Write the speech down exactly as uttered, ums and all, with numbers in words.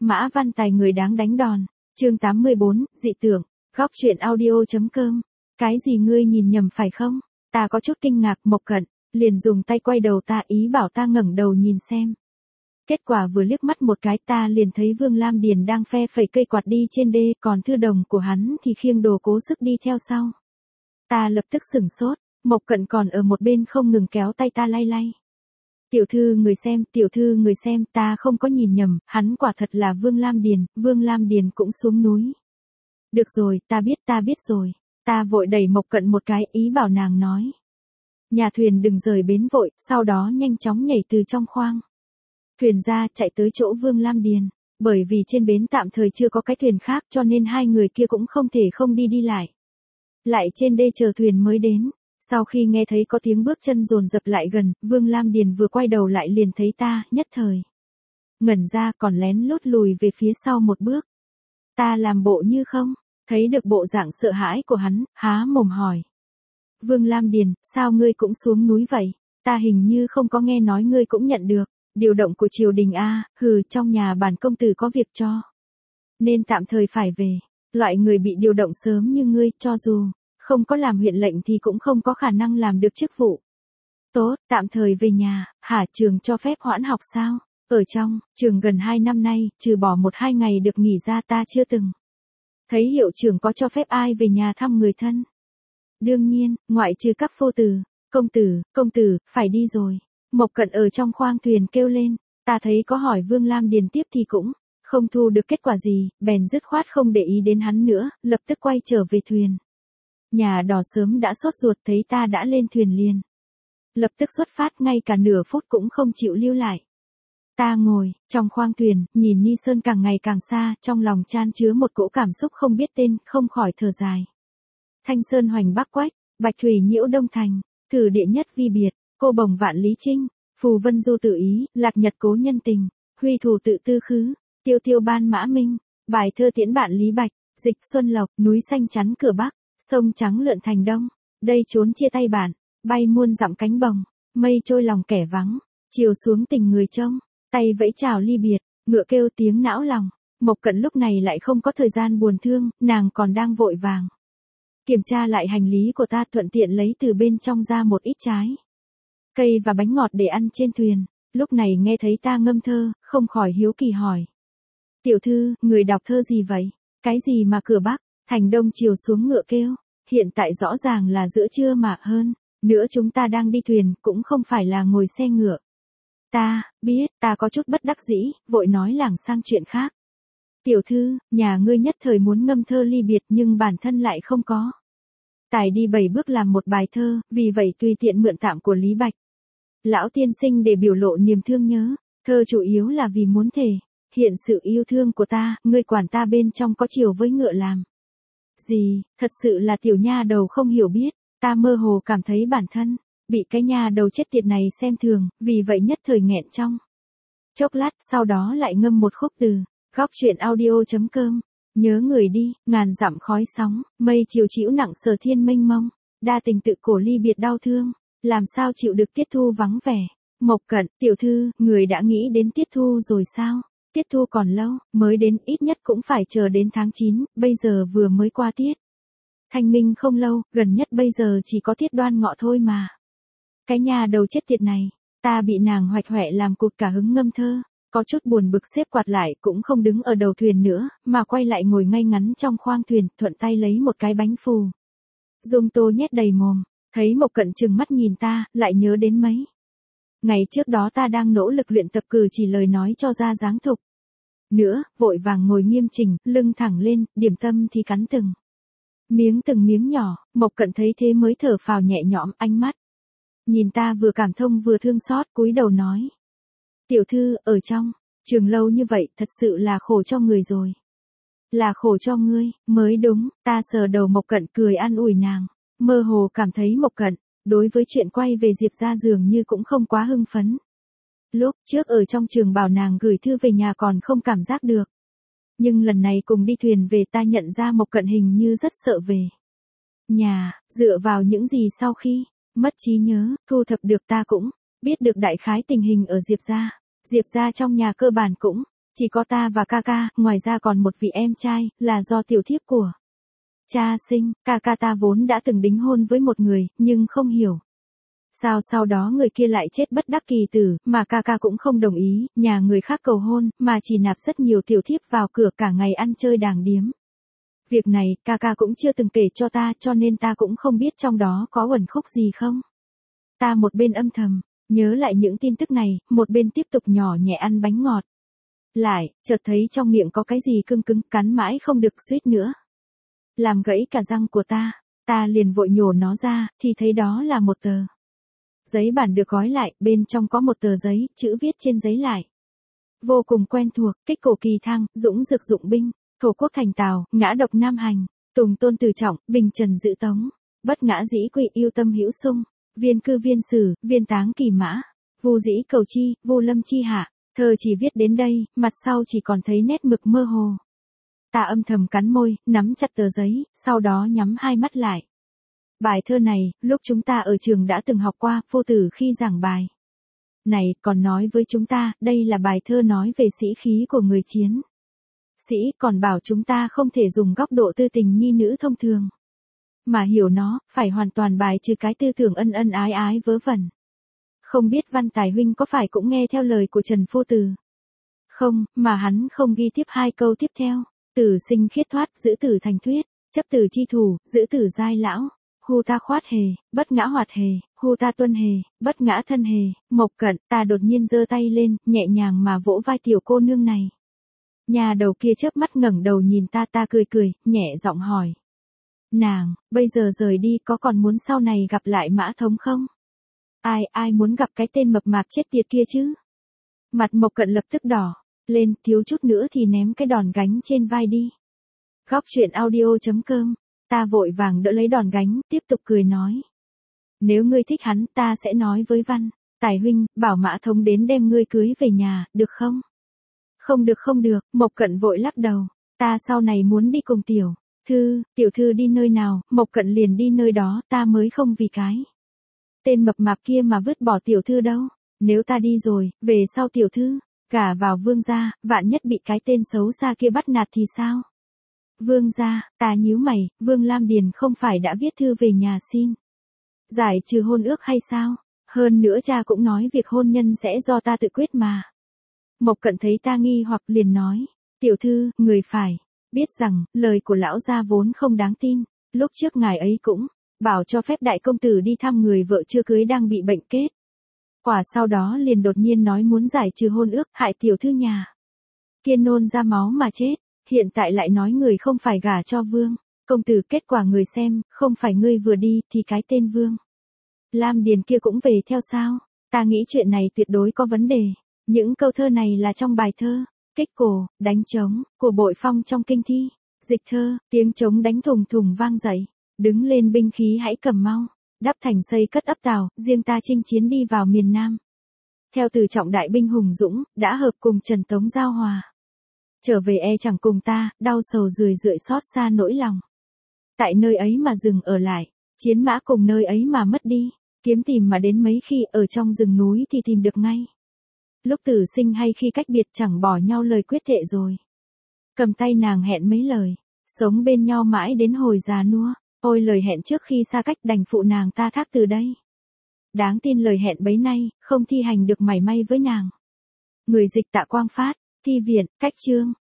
Mã Văn Tài người đáng đánh đòn. Chương tám mươi bốn, dị tưởng. Góc truyện audio.com. Cái gì ngươi nhìn nhầm phải không? Ta có chút kinh ngạc. Mộc Cận liền dùng tay quay đầu ta, ý bảo ta ngẩng đầu nhìn xem. Kết quả vừa liếc mắt một cái ta liền thấy Vương Lam Điền đang phe phẩy cây quạt đi trên đê, còn thư đồng của hắn thì khiêng đồ cố sức đi theo sau. Ta lập tức sửng sốt, Mộc Cận còn ở một bên không ngừng kéo tay ta lay lay. Tiểu thư người xem, tiểu thư người xem, ta không có nhìn nhầm, hắn quả thật là Vương Lam Điền, Vương Lam Điền cũng xuống núi. Được rồi, ta biết ta biết rồi. Ta vội đẩy Mộc Cận một cái, ý bảo nàng nói. Nhà thuyền đừng rời bến vội, sau đó nhanh chóng nhảy từ trong khoang thuyền ra, chạy tới chỗ Vương Lam Điền. Bởi vì trên bến tạm thời chưa có cái thuyền khác cho nên hai người kia cũng không thể không đi đi lại. Lại trên đê chờ thuyền mới đến. Sau khi nghe thấy có tiếng bước chân dồn dập lại gần, Vương Lam Điền vừa quay đầu lại liền thấy ta, nhất thời ngẩn ra, còn lén lút lùi về phía sau một bước. Ta làm bộ như không thấy được bộ dạng sợ hãi của hắn, há mồm hỏi. Vương Lam Điền, sao ngươi cũng xuống núi vậy? Ta hình như không có nghe nói ngươi cũng nhận được điều động của triều đình a. Hừ, trong nhà bản công tử có việc cho nên tạm thời phải về. Loại người bị điều động sớm như ngươi, cho dù không có làm huyện lệnh thì cũng không có khả năng làm được chức vụ. Tốt, tạm thời về nhà. Hả, trường cho phép hoãn học sao? Ở trong trường gần hai năm nay, trừ bỏ một hai ngày được nghỉ ra ta chưa từng thấy hiệu trưởng có cho phép ai về nhà thăm người thân. Đương nhiên, ngoại trừ các phu tử. Công tử, công tử, phải đi rồi. Mộc Cận ở trong khoang thuyền kêu lên. Ta thấy có hỏi Vương Lam Điền tiếp thì cũng không thu được kết quả gì, bèn dứt khoát không để ý đến hắn nữa, lập tức quay trở về thuyền. Nhà đò sớm đã sốt ruột thấy ta đã lên thuyền liền. Lập tức xuất phát, ngay cả nửa phút cũng không chịu lưu lại. Ta ngồi trong khoang thuyền, nhìn Ni Sơn càng ngày càng xa, trong lòng chan chứa một cỗ cảm xúc không biết tên, không khỏi thở dài. Thanh Sơn hoành Bắc Quách, Bạch Thủy nhiễu Đông Thành, Cử địa nhất vi biệt, cô bồng vạn lý trinh, phù vân du tự ý, lạc nhật cố nhân tình, huy thủ tự tư khứ, tiêu tiêu ban mã minh, bài thơ tiễn bạn Lý Bạch, dịch xuân lộc, núi xanh chắn cửa Bắc, sông trắng lượn thành Đông, đây trốn chia tay bạn, bay muôn dặm cánh bồng, mây trôi lòng kẻ vắng, chiều xuống tình người trông, tay vẫy chào ly biệt, ngựa kêu tiếng não lòng. Mộc Cận lúc này lại không có thời gian buồn thương, nàng còn đang vội vàng kiểm tra lại hành lý của ta, thuận tiện lấy từ bên trong ra một ít trái cây và bánh ngọt để ăn trên thuyền. Lúc này nghe thấy ta ngâm thơ, không khỏi hiếu kỳ hỏi. Tiểu thư, người đọc thơ gì vậy? Cái gì mà cửa Bắc, thành Đông chiều xuống ngựa kêu? Hiện tại rõ ràng là giữa trưa mà hơn. Nữa chúng ta đang đi thuyền, cũng không phải là ngồi xe ngựa. Ta, biết, ta có chút bất đắc dĩ, vội nói lảng sang chuyện khác. Tiểu thư, nhà ngươi nhất thời muốn ngâm thơ ly biệt nhưng bản thân lại không có tài đi bảy bước làm một bài thơ, vì vậy tùy tiện mượn tạm của Lý Bạch lão tiên sinh để biểu lộ niềm thương nhớ. Thơ chủ yếu là vì muốn thể hiện sự yêu thương của ta, ngươi quản ta bên trong có chiều với ngựa làm gì? Thật sự là tiểu nha đầu không hiểu biết. Ta mơ hồ cảm thấy bản thân bị cái nha đầu chết tiệt này xem thường, vì vậy nhất thời nghẹn trong chốc lát, sau đó lại ngâm một khúc từ. Góc truyện audio.com. Nhớ người đi, ngàn dặm khói sóng, mây chiều chĩu nặng sở thiên mênh mông, đa tình tự cổ ly biệt đau thương, làm sao chịu được tiết thu vắng vẻ. Mộc Cận, tiểu thư, người đã nghĩ đến tiết thu rồi sao? Tiết thu còn lâu, mới đến, ít nhất cũng phải chờ đến tháng chín, bây giờ vừa mới qua tiết thanh minh không lâu, gần nhất bây giờ chỉ có tiết đoan ngọ thôi mà. Cái nhà đầu chết tiệt này, ta bị nàng hoạch hoẹ làm cụt cả hứng ngâm thơ. Có chút buồn bực xếp quạt lại, cũng không đứng ở đầu thuyền nữa, mà quay lại ngồi ngay ngắn trong khoang thuyền, thuận tay lấy một cái bánh phù dung tô nhét đầy mồm. Thấy Mộc Cận trừng mắt nhìn ta, lại nhớ đến mấy ngày trước đó ta đang nỗ lực luyện tập cử chỉ lời nói cho ra dáng thục. Nữa, vội vàng ngồi nghiêm chỉnh, lưng thẳng lên, điểm tâm thì cắn từng miếng từng miếng nhỏ. Mộc Cận thấy thế mới thở phào nhẹ nhõm, ánh mắt nhìn ta vừa cảm thông vừa thương xót, cúi đầu nói. Tiểu thư, ở trong trường lâu như vậy, thật sự là khổ cho người rồi. Là khổ cho ngươi, mới đúng. Ta sờ đầu Mộc Cận cười an ủi nàng. Mơ hồ cảm thấy Mộc Cận đối với chuyện quay về Diệp gia dường như cũng không quá hưng phấn. Lúc trước ở trong trường bảo nàng gửi thư về nhà còn không cảm giác được. Nhưng lần này cùng đi thuyền về ta nhận ra Mộc Cận hình như rất sợ về nhà. Dựa vào những gì sau khi mất trí nhớ, thu thập được, ta cũng biết được đại khái tình hình ở Diệp gia. Diệp gia trong nhà cơ bản cũng Chỉ có ta và ca ca, ngoài ra còn một vị em trai, là do tiểu thiếp của cha sinh. Ca ca ta vốn đã từng đính hôn với một người, nhưng không hiểu sao sau đó người kia lại chết bất đắc kỳ tử, mà ca ca cũng không đồng ý, nhà người khác cầu hôn, mà chỉ nạp rất nhiều tiểu thiếp vào cửa cả ngày ăn chơi đàng điếm. Việc này, ca ca cũng chưa từng kể cho ta, cho nên ta cũng không biết trong đó có uẩn khúc gì không. Ta một bên âm thầm nhớ lại những tin tức này, một bên tiếp tục nhỏ nhẹ ăn bánh ngọt. Lại, chợt thấy trong miệng có cái gì cưng cứng, cắn mãi không được suýt nữa làm gãy cả răng của ta. Ta liền vội nhổ nó ra, thì thấy đó là một tờ giấy bản được gói lại, bên trong có một tờ giấy, chữ viết trên giấy lại vô cùng quen thuộc: kích cổ kỳ thăng, dũng dược dụng binh, thổ quốc thành Tào, ngã độc nam hành, tùng tôn từ trọng, bình trần giữ tống, bất ngã dĩ quy, yêu tâm hữu sung, viên cư viên sử, viên táng kỳ mã, vu dĩ cầu chi, vu lâm chi hạ. Thơ chỉ viết đến đây, mặt sau chỉ còn thấy nét mực mơ hồ. Ta âm thầm cắn môi, nắm chặt tờ giấy, sau đó nhắm hai mắt lại. Bài thơ này, lúc chúng ta ở trường đã từng học qua, Vô Tử khi giảng bài này, còn nói với chúng ta, đây là bài thơ nói về sĩ khí của người chiến sĩ, còn bảo chúng ta không thể dùng góc độ tư tình nhi nữ thông thường mà hiểu nó, phải hoàn toàn bài trừ cái tư tưởng ân ân ái ái vớ vẩn. Không biết Văn Tài huynh có phải cũng nghe theo lời của Trần Phu Tử không, mà hắn không ghi tiếp hai câu tiếp theo: tử sinh khiết thoát, giữ tử thành thuyết, chấp tử chi thủ, giữ tử giai lão, hu ta khoát hề, bất ngã hoạt hề, hu ta tuân hề, bất ngã thân hề. Mộc Cận. Ta đột nhiên giơ tay lên, nhẹ nhàng mà vỗ vai tiểu cô nương này. Nhà đầu kia chớp mắt ngẩng đầu nhìn ta, ta cười cười, nhẹ giọng hỏi: nàng, bây giờ rời đi có còn muốn sau này gặp lại Mã Thống không? Ai, ai muốn gặp cái tên mập mạp chết tiệt kia chứ? Mặt Mộc Cận lập tức đỏ lên, thiếu chút nữa thì ném cái đòn gánh trên vai đi. Góc truyện audio chấm com. Ta vội vàng đỡ lấy đòn gánh, tiếp tục cười nói: nếu ngươi thích hắn, ta sẽ nói với Văn Tài huynh, bảo Mã Thống đến đem ngươi cưới về nhà, được không? Không được không được, Mộc Cận vội lắc đầu. Ta sau này muốn đi cùng tiểu thư, tiểu thư đi nơi nào, Mộc Cận liền đi nơi đó, ta mới không vì cái tên mập mạp kia mà vứt bỏ tiểu thư đâu. Nếu ta đi rồi, về sau tiểu thư gả vào Vương gia, vạn nhất bị cái tên xấu xa kia bắt nạt thì sao? Vương gia, ta nhíu mày, Vương Lam Điền không phải đã viết thư về nhà xin giải trừ hôn ước hay sao? Hơn nữa cha cũng nói việc hôn nhân sẽ do ta tự quyết mà. Mộc Cận thấy ta nghi hoặc liền nói: tiểu thư, người phải biết rằng, lời của lão gia vốn không đáng tin. Lúc trước ngài ấy cũng bảo cho phép đại công tử đi thăm người vợ chưa cưới đang bị bệnh kết quả, sau đó liền đột nhiên nói muốn giải trừ hôn ước, hại tiểu thư nhà kiên nôn ra máu mà chết. Hiện tại lại nói người không phải gả cho Vương công tử, kết quả người xem, không phải ngươi vừa đi, thì cái tên Vương Lam Điền kia cũng về theo sao? Ta nghĩ chuyện này tuyệt đối có vấn đề. Những câu thơ này là trong bài thơ Kích cổ, đánh trống của Bội Phong trong kinh thi. Dịch thơ: tiếng trống đánh thùng thùng vang dậy, đứng lên binh khí hãy cầm mau, đắp thành xây cất ấp Tào, riêng ta chinh chiến đi vào miền Nam. Theo Từ Trọng đại binh hùng dũng, đã hợp cùng Trần Tống giao hòa. Trở về e chẳng cùng ta, đau sầu rười rượi xót xa nỗi lòng. Tại nơi ấy mà dừng ở lại, chiến mã cùng nơi ấy mà mất đi, kiếm tìm mà đến mấy khi ở trong rừng núi thì tìm được ngay. Lúc tử sinh hay khi cách biệt chẳng bỏ nhau lời quyết thệ rồi. Cầm tay nàng hẹn mấy lời, sống bên nhau mãi đến hồi già nua. Ôi lời hẹn trước khi xa cách đành phụ nàng ta thác từ đây. Đáng tin lời hẹn bấy nay, không thi hành được mảy may với nàng. Người dịch Tạ Quang Phát, thi viện, cách chương.